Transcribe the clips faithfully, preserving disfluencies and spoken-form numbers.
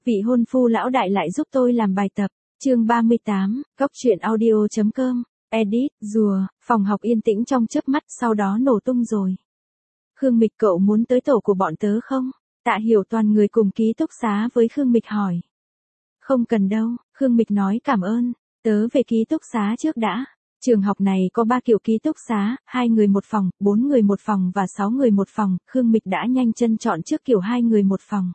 Vị hôn phu lão đại lại giúp tôi làm bài tập. Chương ba mươi tám, Góc truyện audio chấm com. Edit, rùa, phòng học yên tĩnh trong chớp mắt sau đó nổ tung rồi. Khương Mịch, cậu muốn tới tổ của bọn tớ không? Tạ Hiểu Toàn người cùng ký túc xá với Khương Mịch hỏi. Không cần đâu, Khương Mịch nói cảm ơn, tớ về ký túc xá trước đã. Trường học này có ba kiểu ký túc xá, hai người một phòng, bốn người một phòng và sáu người một phòng, Khương Mịch đã nhanh chân chọn trước kiểu hai người một phòng.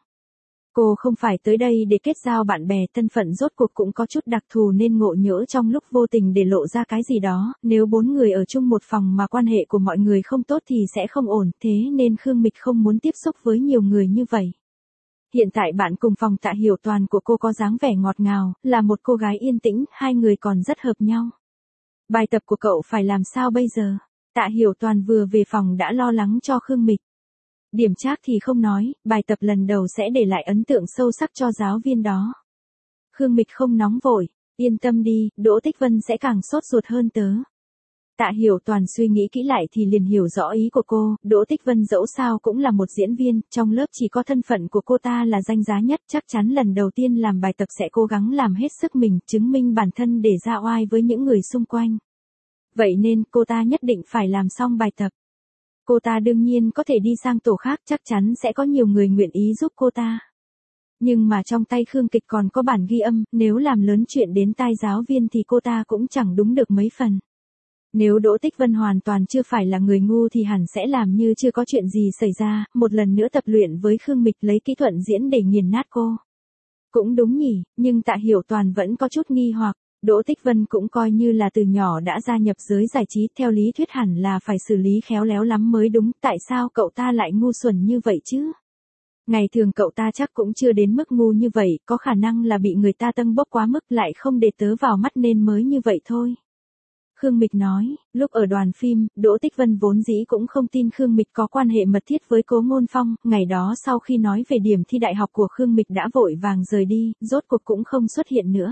Cô không phải tới đây để kết giao bạn bè, thân phận rốt cuộc cũng có chút đặc thù nên ngộ nhỡ trong lúc vô tình để lộ ra cái gì đó, nếu bốn người ở chung một phòng mà quan hệ của mọi người không tốt thì sẽ không ổn, thế nên Khương Mịch không muốn tiếp xúc với nhiều người như vậy. Hiện tại bạn cùng phòng Tạ Hiểu Toàn của cô có dáng vẻ ngọt ngào, là một cô gái yên tĩnh, hai người còn rất hợp nhau. Bài tập của cậu phải làm sao bây giờ? Tạ Hiểu Toàn vừa về phòng đã lo lắng cho Khương Mịch. Điểm trác thì không nói, bài tập lần đầu sẽ để lại ấn tượng sâu sắc cho giáo viên đó. Khương Mịch không nóng vội, yên tâm đi, Đỗ Tích Vân sẽ càng sốt ruột hơn tớ. Tạ Hiểu Toàn suy nghĩ kỹ lại thì liền hiểu rõ ý của cô, Đỗ Tích Vân dẫu sao cũng là một diễn viên, trong lớp chỉ có thân phận của cô ta là danh giá nhất, chắc chắn lần đầu tiên làm bài tập sẽ cố gắng làm hết sức mình, chứng minh bản thân để ra oai với những người xung quanh. Vậy nên cô ta nhất định phải làm xong bài tập. Cô ta đương nhiên có thể đi sang tổ khác, chắc chắn sẽ có nhiều người nguyện ý giúp cô ta. Nhưng mà trong tay Khương Kịch còn có bản ghi âm, nếu làm lớn chuyện đến tai giáo viên thì cô ta cũng chẳng đúng được mấy phần. Nếu Đỗ Tích Vân hoàn toàn chưa phải là người ngu thì hẳn sẽ làm như chưa có chuyện gì xảy ra, một lần nữa tập luyện với Khương Mịch lấy kỹ thuật diễn để nghiền nát cô. Cũng đúng nhỉ, nhưng Tạ Hiểu Toàn vẫn có chút nghi hoặc. Đỗ Tích Vân cũng coi như là từ nhỏ đã gia nhập giới giải trí, theo lý thuyết hẳn là phải xử lý khéo léo lắm mới đúng, tại sao cậu ta lại ngu xuẩn như vậy chứ? Ngày thường cậu ta chắc cũng chưa đến mức ngu như vậy, có khả năng là bị người ta tâng bốc quá mức lại không để tớ vào mắt nên mới như vậy thôi. Khương Mịch nói, lúc ở đoàn phim, Đỗ Tích Vân vốn dĩ cũng không tin Khương Mịch có quan hệ mật thiết với Cố Ngôn Phong, ngày đó sau khi nói về điểm thi đại học của Khương Mịch đã vội vàng rời đi, rốt cuộc cũng không xuất hiện nữa.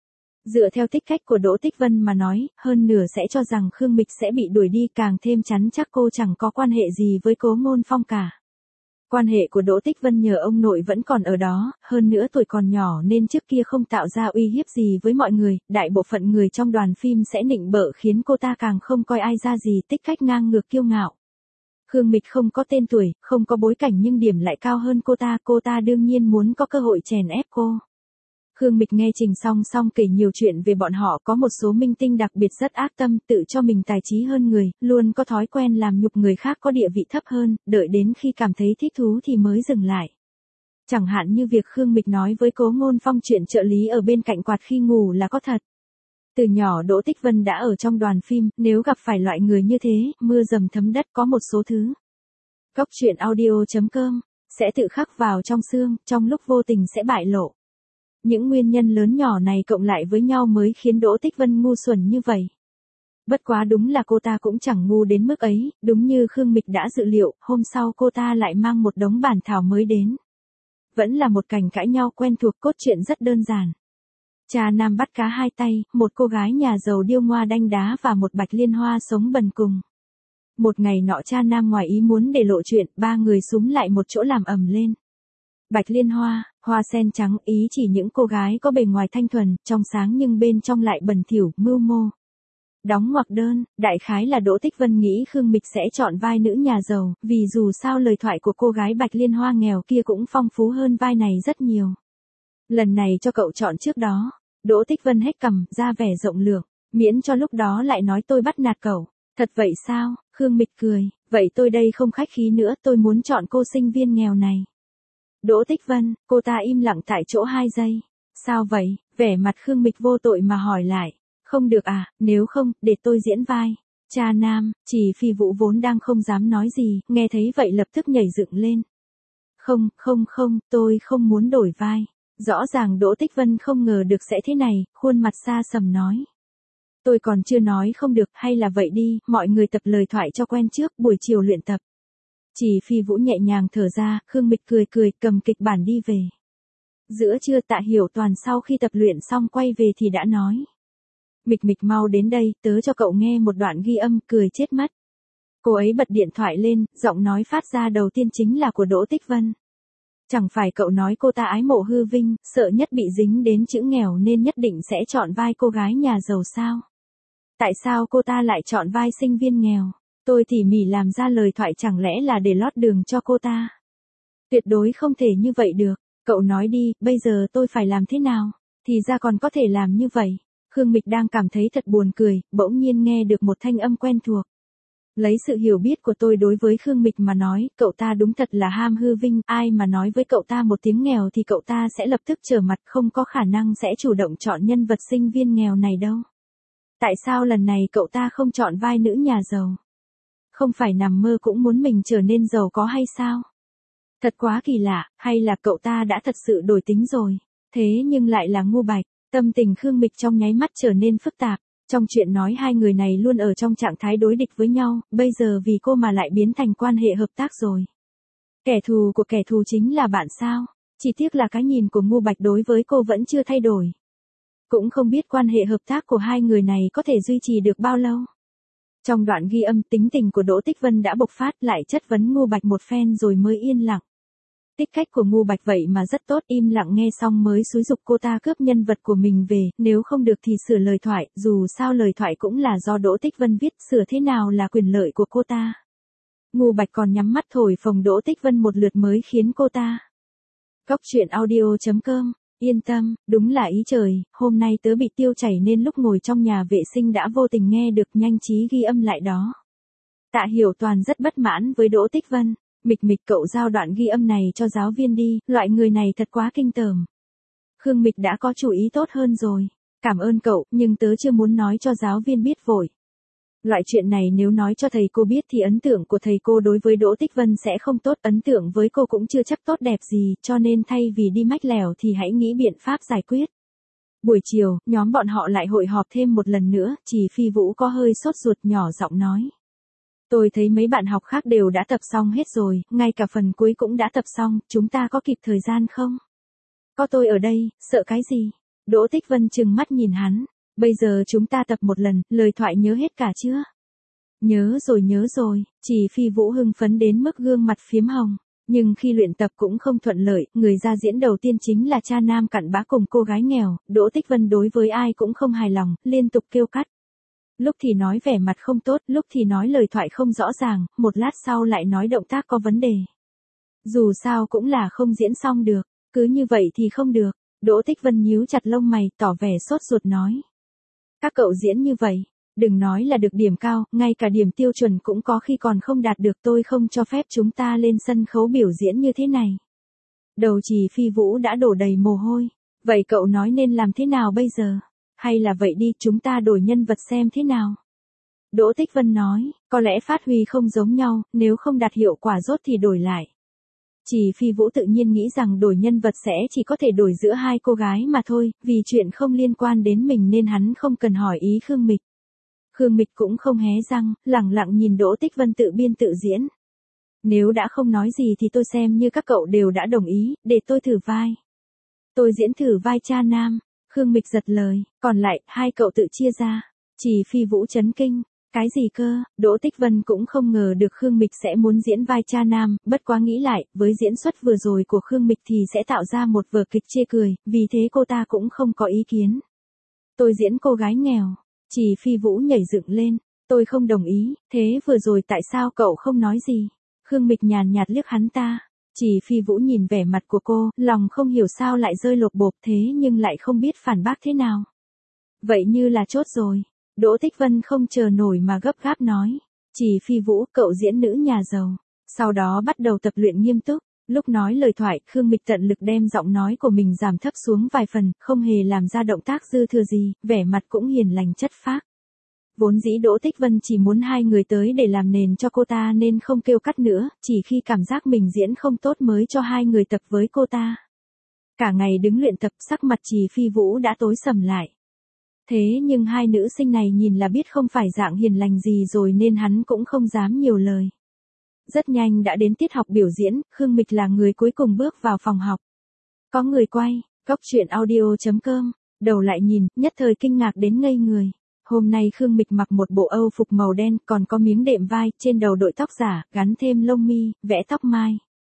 Dựa theo tích cách của Đỗ Tích Vân mà nói, hơn nửa sẽ cho rằng Khương Mịch sẽ bị đuổi đi, càng thêm chắn chắc cô chẳng có quan hệ gì với Cố Ngôn Phong cả. Quan hệ của Đỗ Tích Vân nhờ ông nội vẫn còn ở đó, hơn nữa tuổi còn nhỏ nên trước kia không tạo ra uy hiếp gì với mọi người, đại bộ phận người trong đoàn phim sẽ nịnh bợ khiến cô ta càng không coi ai ra gì, tích cách ngang ngược kiêu ngạo. Khương Mịch không có tên tuổi, không có bối cảnh nhưng điểm lại cao hơn cô ta, cô ta đương nhiên muốn có cơ hội chèn ép cô. Khương Mịch nghe Trình Song Song kể nhiều chuyện về bọn họ, có một số minh tinh đặc biệt rất ác tâm, tự cho mình tài trí hơn người, luôn có thói quen làm nhục người khác có địa vị thấp hơn, đợi đến khi cảm thấy thích thú thì mới dừng lại. Chẳng hạn như việc Khương Mịch nói với Cố Ngôn Phong chuyện trợ lý ở bên cạnh quạt khi ngủ là có thật. Từ nhỏ Đỗ Tích Vân đã ở trong đoàn phim, nếu gặp phải loại người như thế, mưa dầm thấm đất có một số thứ. Góc truyện audio chấm com sẽ tự khắc vào trong xương, trong lúc vô tình sẽ bại lộ. Những nguyên nhân lớn nhỏ này cộng lại với nhau mới khiến Đỗ Tích Vân ngu xuẩn như vậy. Bất quá đúng là cô ta cũng chẳng ngu đến mức ấy, đúng như Khương Mịch đã dự liệu, hôm sau cô ta lại mang một đống bản thảo mới đến. Vẫn là một cảnh cãi nhau quen thuộc, cốt truyện rất đơn giản. Cha nam bắt cá hai tay, một cô gái nhà giàu điêu ngoa đanh đá và một Bạch Liên Hoa sống bần cùng. Một ngày nọ cha nam ngoài ý muốn để lộ chuyện, ba người xúm lại một chỗ làm ầm lên. Bạch Liên Hoa, hoa sen trắng, ý chỉ những cô gái có bề ngoài thanh thuần, trong sáng nhưng bên trong lại bẩn thỉu, mưu mô. Đóng ngoặc đơn, đại khái là Đỗ Tích Vân nghĩ Khương Mịch sẽ chọn vai nữ nhà giàu, vì dù sao lời thoại của cô gái Bạch Liên Hoa nghèo kia cũng phong phú hơn vai này rất nhiều. Lần này cho cậu chọn trước đó. Đỗ Tích Vân hét cằm, ra vẻ rộng lượng, miễn cho lúc đó lại nói tôi bắt nạt cậu. Thật vậy sao? Khương Mịch cười, vậy tôi đây không khách khí nữa, tôi muốn chọn cô sinh viên nghèo này. Đỗ Tích Vân, cô ta im lặng tại chỗ hai giây. Sao vậy? Vẻ mặt Khương Mịch vô tội mà hỏi lại. Không được à, nếu không, để tôi diễn vai. Cha nam, chỉ Phi Vũ vốn đang không dám nói gì, nghe thấy vậy lập tức nhảy dựng lên. Không, không không, tôi không muốn đổi vai. Rõ ràng Đỗ Tích Vân không ngờ được sẽ thế này, khuôn mặt xa sầm nói. Tôi còn chưa nói không được, hay là vậy đi, mọi người tập lời thoại cho quen trước, buổi chiều luyện tập. Chỉ Phi Vũ nhẹ nhàng thở ra, Khương Mịch cười cười, cầm kịch bản đi về. Giữa trưa Tạ Hiểu Toàn sau khi tập luyện xong quay về thì đã nói. Mịch Mịch mau đến đây, tớ cho cậu nghe một đoạn ghi âm, cười chết mất. Cô ấy bật điện thoại lên, giọng nói phát ra đầu tiên chính là của Đỗ Tích Vân. Chẳng phải cậu nói cô ta ái mộ hư vinh, sợ nhất bị dính đến chữ nghèo nên nhất định sẽ chọn vai cô gái nhà giàu sao? Tại sao cô ta lại chọn vai sinh viên nghèo? Tôi tỉ mỉ làm ra lời thoại chẳng lẽ là để lót đường cho cô ta? Tuyệt đối không thể như vậy được. Cậu nói đi, bây giờ tôi phải làm thế nào? Thì ra còn có thể làm như vậy. Khương Mịch đang cảm thấy thật buồn cười, bỗng nhiên nghe được một thanh âm quen thuộc. Lấy sự hiểu biết của tôi đối với Khương Mịch mà nói, cậu ta đúng thật là ham hư vinh, ai mà nói với cậu ta một tiếng nghèo thì cậu ta sẽ lập tức trở mặt, không có khả năng sẽ chủ động chọn nhân vật sinh viên nghèo này đâu. Tại sao lần này cậu ta không chọn vai nữ nhà giàu? Không phải nằm mơ cũng muốn mình trở nên giàu có hay sao? Thật quá kỳ lạ, hay là cậu ta đã thật sự đổi tính rồi? Thế nhưng lại là Ngô Bạch. Tâm tình Khương Mịch trong nháy mắt trở nên phức tạp. Trong chuyện nói hai người này luôn ở trong trạng thái đối địch với nhau, bây giờ vì cô mà lại biến thành quan hệ hợp tác rồi. Kẻ thù của kẻ thù chính là bạn sao? Chỉ tiếc là cái nhìn của Ngô Bạch đối với cô vẫn chưa thay đổi. Cũng không biết quan hệ hợp tác của hai người này có thể duy trì được bao lâu. Trong đoạn ghi âm, tính tình của Đỗ Tích Vân đã bộc phát, lại chất vấn Ngô Bạch một phen rồi mới yên lặng. Tích cách của Ngô Bạch vậy mà rất tốt, im lặng nghe xong mới xúi giục cô ta cướp nhân vật của mình về, nếu không được thì sửa lời thoại, dù sao lời thoại cũng là do Đỗ Tích Vân viết, sửa thế nào là quyền lợi của cô ta. Ngô Bạch còn nhắm mắt thổi phồng Đỗ Tích Vân một lượt mới khiến cô ta. Góc truyện audio chấm com, yên tâm, đúng là ý trời, hôm nay tớ bị tiêu chảy nên lúc ngồi trong nhà vệ sinh đã vô tình nghe được, nhanh trí ghi âm lại đó. Tạ Hiểu Toàn rất bất mãn với Đỗ Tích Vân. Mịch Mịch, cậu giao đoạn ghi âm này cho giáo viên đi, loại người này thật quá kinh tởm. Khương Mịch đã có chủ ý tốt hơn rồi. Cảm ơn cậu, nhưng tớ chưa muốn nói cho giáo viên biết vội. Loại chuyện này nếu nói cho thầy cô biết thì ấn tượng của thầy cô đối với Đỗ Tích Vân sẽ không tốt, ấn tượng với cô cũng chưa chắc tốt đẹp gì, cho nên thay vì đi mách lèo thì hãy nghĩ biện pháp giải quyết. Buổi chiều, nhóm bọn họ lại hội họp thêm một lần nữa, Chỉ Phi Vũ có hơi sốt ruột nhỏ giọng nói. Tôi thấy mấy bạn học khác đều đã tập xong hết rồi, ngay cả phần cuối cũng đã tập xong, chúng ta có kịp thời gian không? Có tôi ở đây, sợ cái gì? Đỗ Tích Vân trừng mắt nhìn hắn. Bây giờ chúng ta tập một lần, lời thoại nhớ hết cả chưa? Nhớ rồi nhớ rồi, Chỉ Phi Vũ hưng phấn đến mức gương mặt phiếm hồng. Nhưng khi luyện tập cũng không thuận lợi, người ra diễn đầu tiên chính là cha nam cặn bã cùng cô gái nghèo, Đỗ Tích Vân đối với ai cũng không hài lòng, liên tục kêu cắt. Lúc thì nói vẻ mặt không tốt, lúc thì nói lời thoại không rõ ràng, một lát sau lại nói động tác có vấn đề. Dù sao cũng là không diễn xong được, cứ như vậy thì không được. Đỗ Tích Vân nhíu chặt lông mày, tỏ vẻ sốt ruột nói. Các cậu diễn như vậy, đừng nói là được điểm cao, ngay cả điểm tiêu chuẩn cũng có khi còn không đạt được, tôi không cho phép chúng ta lên sân khấu biểu diễn như thế này. Đầu Chỉ Phi Vũ đã đổ đầy mồ hôi. Vậy cậu nói nên làm thế nào bây giờ? Hay là vậy đi, chúng ta đổi nhân vật xem thế nào? Đỗ Tích Vân nói, có lẽ phát huy không giống nhau, nếu không đạt hiệu quả rốt thì đổi lại. Chỉ Phi Vũ tự nhiên nghĩ rằng đổi nhân vật sẽ chỉ có thể đổi giữa hai cô gái mà thôi, vì chuyện không liên quan đến mình nên hắn không cần hỏi ý Khương Mịch. Khương Mịch cũng không hé răng, lẳng lặng nhìn Đỗ Tích Vân tự biên tự diễn. Nếu đã không nói gì thì tôi xem như các cậu đều đã đồng ý, để tôi thử vai. Tôi diễn thử vai cha nam. Khương Mịch giật lời, còn lại, hai cậu tự chia ra. Chỉ Phi Vũ chấn kinh. Cái gì cơ? Đỗ Tích Vân cũng không ngờ được Khương Mịch sẽ muốn diễn vai cha nam, bất quá nghĩ lại, với diễn xuất vừa rồi của Khương Mịch thì sẽ tạo ra một vở kịch chê cười, vì thế cô ta cũng không có ý kiến. Tôi diễn cô gái nghèo. Chỉ Phi Vũ nhảy dựng lên. Tôi không đồng ý, thế vừa rồi tại sao cậu không nói gì? Khương Mịch nhàn nhạt liếc hắn ta. Chỉ Phi Vũ nhìn vẻ mặt của cô, lòng không hiểu sao lại rơi lột bột thế nhưng lại không biết phản bác thế nào. Vậy như là chốt rồi. Đỗ Tích Vân không chờ nổi mà gấp gáp nói. Chỉ Phi Vũ, cậu diễn nữ nhà giàu. Sau đó bắt đầu tập luyện nghiêm túc. Lúc nói lời thoại, Khương Mịch tận lực đem giọng nói của mình giảm thấp xuống vài phần, không hề làm ra động tác dư thừa gì, vẻ mặt cũng hiền lành chất phác. Vốn dĩ Đỗ Tích Vân chỉ muốn hai người tới để làm nền cho cô ta nên không kêu cắt nữa, chỉ khi cảm giác mình diễn không tốt mới cho hai người tập với cô ta. Cả ngày đứng luyện tập, sắc mặt Chỉ Phi Vũ đã tối sầm lại. Thế nhưng hai nữ sinh này nhìn là biết không phải dạng hiền lành gì rồi nên hắn cũng không dám nhiều lời. Rất nhanh đã đến tiết học biểu diễn, Khương Mịch là người cuối cùng bước vào phòng học. Có người quay, góc truyện audio chấm com, đầu lại nhìn, nhất thời kinh ngạc đến ngây người. Hôm nay Khương Mịch mặc một bộ âu phục màu đen, còn có miếng đệm vai, trên đầu đội tóc giả, gắn thêm lông mi, vẽ tóc mai.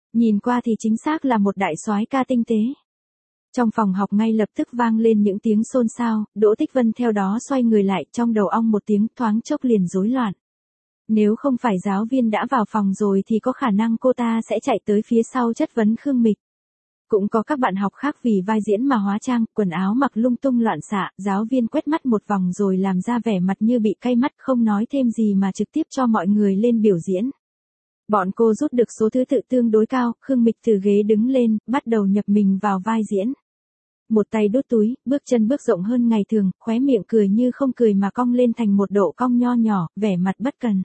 Nhìn qua thì chính xác là một đại soái ca tinh tế. Trong phòng học ngay lập tức vang lên những tiếng xôn xao, Đỗ Tích Vân theo đó xoay người lại, trong đầu ong một tiếng, thoáng chốc liền rối loạn. Nếu không phải giáo viên đã vào phòng rồi thì có khả năng cô ta sẽ chạy tới phía sau chất vấn Khương Mịch. Cũng có các bạn học khác vì vai diễn mà hóa trang, quần áo mặc lung tung loạn xạ, giáo viên quét mắt một vòng rồi làm ra vẻ mặt như bị cay mắt, không nói thêm gì mà trực tiếp cho mọi người lên biểu diễn. Bọn cô rút được số thứ tự tương đối cao, Khương Mịch từ ghế đứng lên, bắt đầu nhập mình vào vai diễn. Một tay đút túi, bước chân bước rộng hơn ngày thường, khóe miệng cười như không cười mà cong lên thành một độ cong nho nhỏ, vẻ mặt bất cần.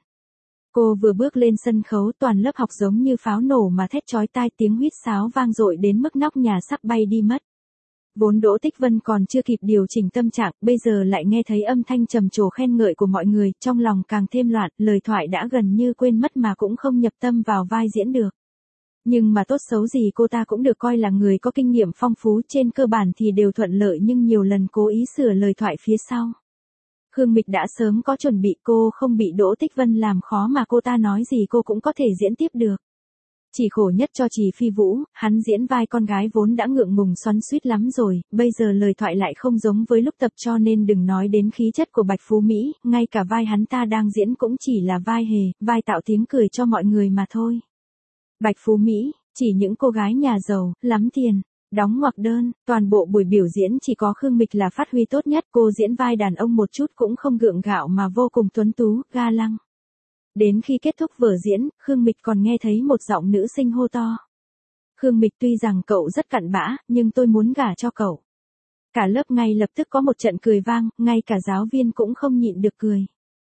Cô vừa bước lên sân khấu, toàn lớp học giống như pháo nổ mà thét chói tai, tiếng huýt sáo vang dội đến mức nóc nhà sắp bay đi mất. Vốn Đỗ Tích Vân còn chưa kịp điều chỉnh tâm trạng, bây giờ lại nghe thấy âm thanh trầm trồ khen ngợi của mọi người, trong lòng càng thêm loạn, lời thoại đã gần như quên mất mà cũng không nhập tâm vào vai diễn được. Nhưng mà tốt xấu gì cô ta cũng được coi là người có kinh nghiệm phong phú, trên cơ bản thì đều thuận lợi, nhưng nhiều lần cố ý sửa lời thoại phía sau. Khương Mịch đã sớm có chuẩn bị, cô không bị Đỗ Tích Vân làm khó mà cô ta nói gì cô cũng có thể diễn tiếp được. Chỉ khổ nhất cho Trì Phi Vũ, hắn diễn vai con gái vốn đã ngượng ngùng xoắn xuýt lắm rồi, bây giờ lời thoại lại không giống với lúc tập, cho nên đừng nói đến khí chất của Bạch Phú Mỹ, ngay cả vai hắn ta đang diễn cũng chỉ là vai hề, vai tạo tiếng cười cho mọi người mà thôi. Bạch Phú Mỹ, chỉ những cô gái nhà giàu, lắm tiền, đóng ngoặc đơn, toàn bộ buổi biểu diễn chỉ có Khương Mịch là phát huy tốt nhất, cô diễn vai đàn ông một chút cũng không gượng gạo mà vô cùng tuấn tú, ga lăng. Đến khi kết thúc vở diễn, Khương Mịch còn nghe thấy một giọng nữ sinh hô to. Khương Mịch, tuy rằng cậu rất cặn bã, nhưng tôi muốn gả cho cậu. Cả lớp ngay lập tức có một trận cười vang, ngay cả giáo viên cũng không nhịn được cười.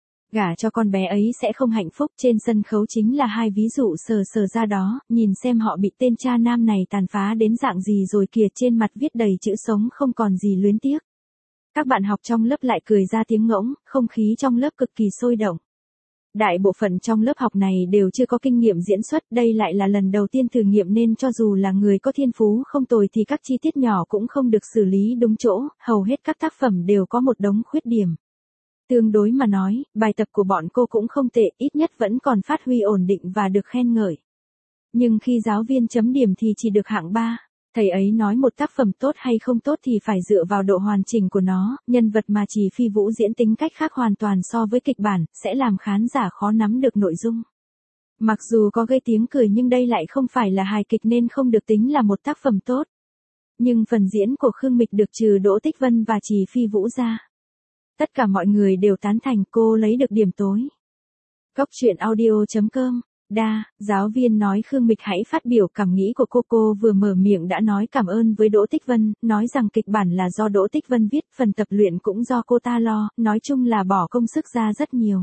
Gả cho con bé ấy sẽ không hạnh phúc, trên sân khấu chính là hai ví dụ sờ sờ ra đó, nhìn xem họ bị tên cha nam này tàn phá đến dạng gì rồi kìa, trên mặt viết đầy chữ sống không còn gì luyến tiếc. Các bạn học trong lớp lại cười ra tiếng ngỗng, không khí trong lớp cực kỳ sôi động. Đại bộ phận trong lớp học này đều chưa có kinh nghiệm diễn xuất, đây lại là lần đầu tiên thử nghiệm nên cho dù là người có thiên phú không tồi thì các chi tiết nhỏ cũng không được xử lý đúng chỗ, hầu hết các tác phẩm đều có một đống khuyết điểm. Tương đối mà nói, bài tập của bọn cô cũng không tệ, ít nhất vẫn còn phát huy ổn định và được khen ngợi. Nhưng khi giáo viên chấm điểm thì chỉ được hạng ba. Thầy ấy nói một tác phẩm tốt hay không tốt thì phải dựa vào độ hoàn chỉnh của nó, nhân vật mà Trì Phi Vũ diễn tính cách khác hoàn toàn so với kịch bản, sẽ làm khán giả khó nắm được nội dung. Mặc dù có gây tiếng cười nhưng đây lại không phải là hài kịch nên không được tính là một tác phẩm tốt. Nhưng phần diễn của Khương Mịch được trừ Đỗ Tích Vân và Trì Phi Vũ ra, tất cả mọi người đều tán thành, cô lấy được điểm tối. Góc truyện audio chấm com. Đa, giáo viên nói Khương Mịch hãy phát biểu cảm nghĩ của cô. Cô vừa mở miệng đã nói cảm ơn với Đỗ Tích Vân, nói rằng kịch bản là do Đỗ Tích Vân viết, phần tập luyện cũng do cô ta lo, nói chung là bỏ công sức ra rất nhiều.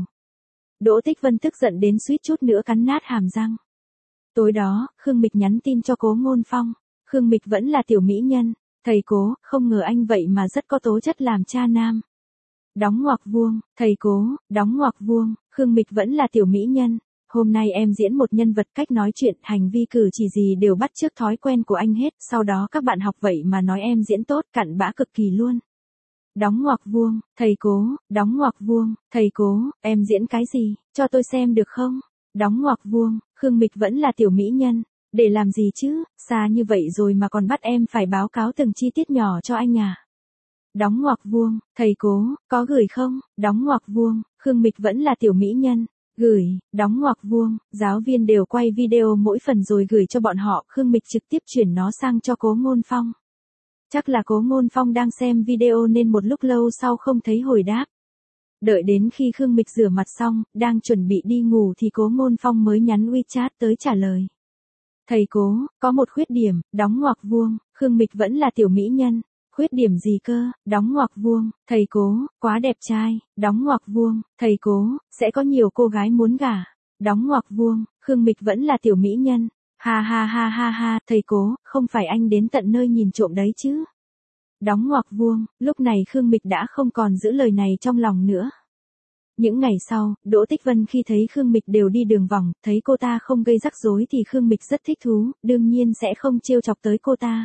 Đỗ Tích Vân tức giận đến suýt chút nữa cắn nát hàm răng. Tối đó, Khương Mịch nhắn tin cho Cố Ngôn Phong. Khương Mịch vẫn là tiểu mỹ nhân. Thầy Cố, không ngờ anh vậy mà rất có tố chất làm cha nam. Đóng ngoặc vuông, thầy Cố, đóng ngoặc vuông, Khương Mịch vẫn là tiểu mỹ nhân. Hôm nay em diễn một nhân vật, cách nói chuyện, hành vi cử chỉ gì đều bắt chước thói quen của anh hết, sau đó các bạn học vậy mà nói em diễn tốt, cặn bã cực kỳ luôn. Đóng ngoặc vuông, thầy Cố, đóng ngoặc vuông, thầy Cố, em diễn cái gì, cho tôi xem được không? Đóng ngoặc vuông, Khương Mịch vẫn là tiểu mỹ nhân, để làm gì chứ, xa như vậy rồi mà còn bắt em phải báo cáo từng chi tiết nhỏ cho anh à? Đóng ngoặc vuông, thầy Cố, có gửi không? Đóng ngoặc vuông, Khương Mịch vẫn là tiểu mỹ nhân. Gửi, đóng ngoặc vuông, giáo viên đều quay video mỗi phần rồi gửi cho bọn họ, Khương Mịch trực tiếp chuyển nó sang cho Cố Ngôn Phong. Chắc là Cố Ngôn Phong đang xem video nên một lúc lâu sau không thấy hồi đáp. Đợi đến khi Khương Mịch rửa mặt xong, đang chuẩn bị đi ngủ thì Cố Ngôn Phong mới nhắn WeChat tới trả lời. Thầy Cố, có một khuyết điểm, đóng ngoặc vuông, Khương Mịch vẫn là tiểu mỹ nhân. Khuyết điểm gì cơ, đóng ngoặc vuông, thầy Cố, quá đẹp trai, đóng ngoặc vuông, thầy Cố, sẽ có nhiều cô gái muốn gả, đóng ngoặc vuông, Khương Mịch vẫn là tiểu mỹ nhân, ha ha ha ha ha, thầy Cố, không phải anh đến tận nơi nhìn trộm đấy chứ. Đóng ngoặc vuông, lúc này Khương Mịch đã không còn giữ lời này trong lòng nữa. Những ngày sau, Đỗ Tích Vân khi thấy Khương Mịch đều đi đường vòng, thấy cô ta không gây rắc rối thì Khương Mịch rất thích thú, đương nhiên sẽ không trêu chọc tới cô ta.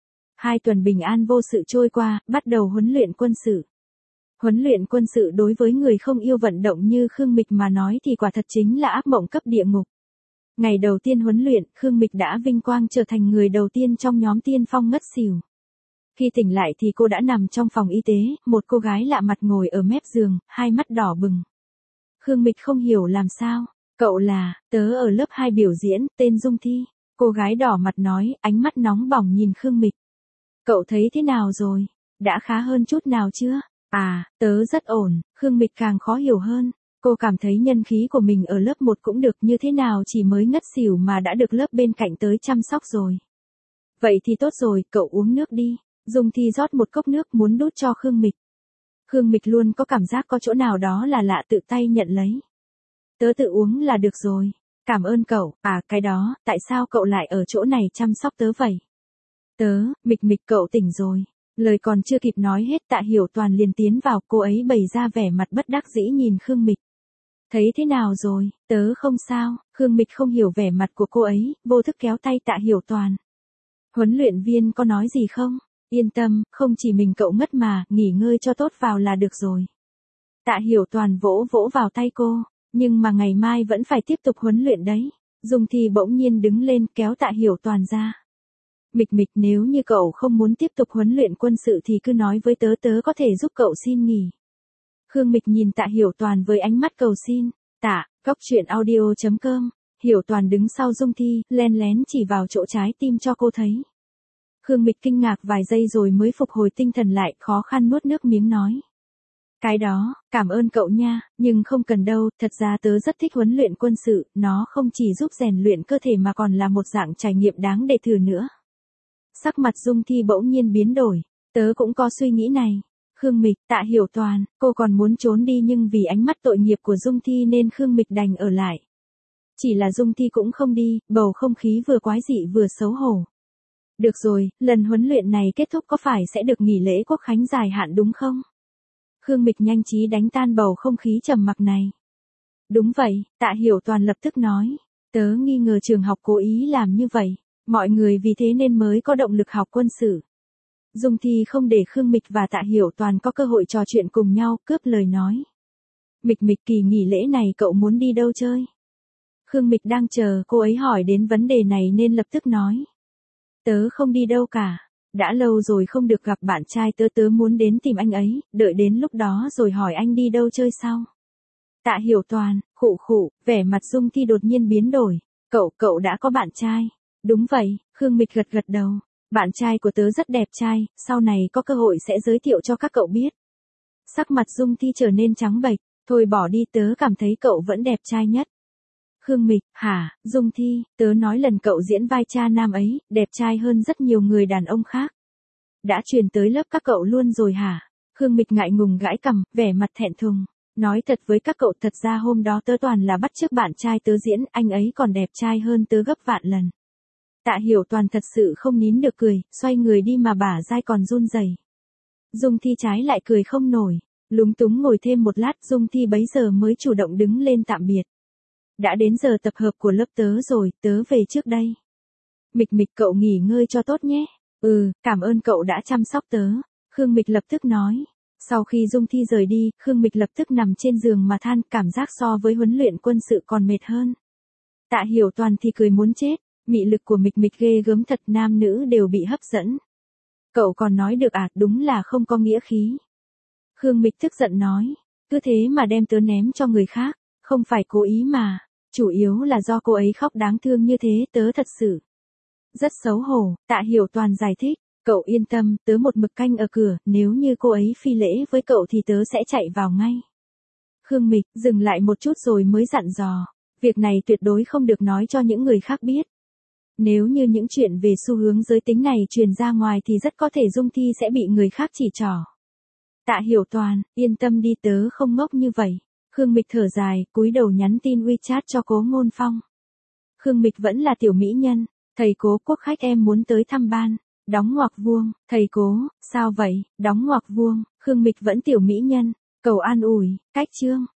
Hai tuần bình an vô sự trôi qua, bắt đầu huấn luyện quân sự. Huấn luyện quân sự đối với người không yêu vận động như Khương Mịch mà nói thì quả thật chính là ác mộng cấp địa ngục. Ngày đầu tiên huấn luyện, Khương Mịch đã vinh quang trở thành người đầu tiên trong nhóm tiên phong ngất xỉu. Khi tỉnh lại thì cô đã nằm trong phòng y tế, một cô gái lạ mặt ngồi ở mép giường, hai mắt đỏ bừng. Khương Mịch không hiểu làm sao, cậu là, tớ ở lớp hai biểu diễn, tên Dung Thi. Cô gái đỏ mặt nói, ánh mắt nóng bỏng nhìn Khương Mịch. Cậu thấy thế nào rồi? Đã khá hơn chút nào chưa? À, tớ rất ổn, Khương Mịch càng khó hiểu hơn. Cô cảm thấy nhân khí của mình ở lớp một cũng được, như thế nào chỉ mới ngất xỉu mà đã được lớp bên cạnh tới chăm sóc rồi. Vậy thì tốt rồi, cậu uống nước đi. Dung Thi rót một cốc nước muốn đút cho Khương Mịch. Khương Mịch luôn có cảm giác có chỗ nào đó là lạ, tự tay nhận lấy. Tớ tự uống là được rồi. Cảm ơn cậu. À, cái đó, tại sao cậu lại ở chỗ này chăm sóc tớ vậy? Tớ, Mịch Mịch, cậu tỉnh rồi. Lời còn chưa kịp nói hết, Tạ Hiểu Toàn liền tiến vào, cô ấy bày ra vẻ mặt bất đắc dĩ nhìn Khương Mịch. Thấy thế nào rồi? Tớ không sao. Khương Mịch không hiểu vẻ mặt của cô ấy, vô thức kéo tay Tạ Hiểu Toàn. Huấn luyện viên có nói gì không? Yên tâm, không chỉ mình cậu ngất mà, nghỉ ngơi cho tốt vào là được rồi. Tạ Hiểu Toàn vỗ vỗ vào tay cô, nhưng mà ngày mai vẫn phải tiếp tục huấn luyện đấy. Dung Thi bỗng nhiên đứng lên kéo Tạ Hiểu Toàn ra. Mịch Mịch, nếu như cậu không muốn tiếp tục huấn luyện quân sự thì cứ nói với tớ, tớ có thể giúp cậu xin nghỉ. Khương Mịch nhìn Tạ Hiểu Toàn với ánh mắt cầu xin. Tạ, cóc truyện audio chấm com. Hiểu Toàn đứng sau Dung Thi, len lén chỉ vào chỗ trái tim cho cô thấy. Khương Mịch kinh ngạc vài giây rồi mới phục hồi tinh thần lại, khó khăn nuốt nước miếng nói. Cái đó, cảm ơn cậu nha, nhưng không cần đâu, thật ra tớ rất thích huấn luyện quân sự, nó không chỉ giúp rèn luyện cơ thể mà còn là một dạng trải nghiệm đáng để thử nữa. Sắc mặt Dung Thi bỗng nhiên biến đổi, tớ cũng có suy nghĩ này. Khương Mịch, Tạ Hiểu Toàn, cô còn muốn trốn đi nhưng vì ánh mắt tội nghiệp của Dung Thi nên Khương Mịch đành ở lại. Chỉ là Dung Thi cũng không đi, bầu không khí vừa quái dị vừa xấu hổ. Được rồi, lần huấn luyện này kết thúc có phải sẽ được nghỉ lễ quốc khánh dài hạn đúng không? Khương Mịch nhanh trí đánh tan bầu không khí trầm mặc này. Đúng vậy, Tạ Hiểu Toàn lập tức nói. Tớ nghi ngờ trường học cố ý làm như vậy, mọi người vì thế nên mới có động lực học quân sự. Dung Thi không để Khương Mịch và Tạ Hiểu Toàn có cơ hội trò chuyện cùng nhau, cướp lời nói. Mịch Mịch, kỳ nghỉ lễ này cậu muốn đi đâu chơi? Khương Mịch đang chờ cô ấy hỏi đến vấn đề này nên lập tức nói. Tớ không đi đâu cả. Đã lâu rồi không được gặp bạn trai tớ, tớ muốn đến tìm anh ấy, đợi đến lúc đó rồi hỏi anh đi đâu chơi sau. Tạ Hiểu Toàn, khụ khụ, vẻ mặt Dung Thi đột nhiên biến đổi. Cậu, cậu đã có bạn trai. Đúng vậy, Khương Mịch gật gật đầu. Bạn trai của tớ rất đẹp trai, sau này có cơ hội sẽ giới thiệu cho các cậu biết. Sắc mặt Dung Thi trở nên trắng bệch. Thôi bỏ đi, tớ cảm thấy cậu vẫn đẹp trai nhất. Khương Mịch, hả, Dung Thi, tớ nói lần cậu diễn vai cha nam ấy, đẹp trai hơn rất nhiều người đàn ông khác. Đã truyền tới lớp các cậu luôn rồi hả? Khương Mịch ngại ngùng gãi cằm, vẻ mặt thẹn thùng. Nói thật với các cậu, thật ra hôm đó tớ toàn là bắt chước bạn trai tớ diễn, anh ấy còn đẹp trai hơn tớ gấp vạn lần. Tạ Hiểu Toàn thật sự không nín được cười, xoay người đi mà bả vai còn run rẩy. Dung Thi trái lại cười không nổi, lúng túng ngồi thêm một lát, Dung Thi bấy giờ mới chủ động đứng lên tạm biệt. Đã đến giờ tập hợp của lớp tớ rồi, tớ về trước đây. Mịch Mịch, cậu nghỉ ngơi cho tốt nhé. Ừ, cảm ơn cậu đã chăm sóc tớ. Khương Mịch lập tức nói. Sau khi Dung Thi rời đi, Khương Mịch lập tức nằm trên giường mà than, cảm giác so với huấn luyện quân sự còn mệt hơn. Tạ Hiểu Toàn thì cười muốn chết, mị lực của Mịch Mịch ghê gớm thật, nam nữ đều bị hấp dẫn. Cậu còn nói được à, đúng là không có nghĩa khí. Khương Mịch tức giận nói, cứ thế mà đem tớ ném cho người khác, không phải cố ý mà. Chủ yếu là do cô ấy khóc đáng thương như thế, tớ thật sự rất xấu hổ. Tạ Hiểu Toàn giải thích, cậu yên tâm, tớ một mực canh ở cửa, nếu như cô ấy phi lễ với cậu thì tớ sẽ chạy vào ngay. Khương Mịch dừng lại một chút rồi mới dặn dò, việc này tuyệt đối không được nói cho những người khác biết. Nếu như những chuyện về xu hướng giới tính này truyền ra ngoài thì rất có thể Dung Thi sẽ bị người khác chỉ trỏ. Tạ Hiểu Toàn, yên tâm đi, tớ không ngốc như vậy. Khương Mịch thở dài, cúi đầu nhắn tin WeChat cho Cố Ngôn Phong. Khương Mịch vẫn là tiểu mỹ nhân, thầy Cố, Quốc khách em muốn tới thăm ban. Đóng ngoặc vuông, thầy Cố, sao vậy, đóng ngoặc vuông, Khương Mịch vẫn tiểu mỹ nhân, cầu an ủi, cách chương.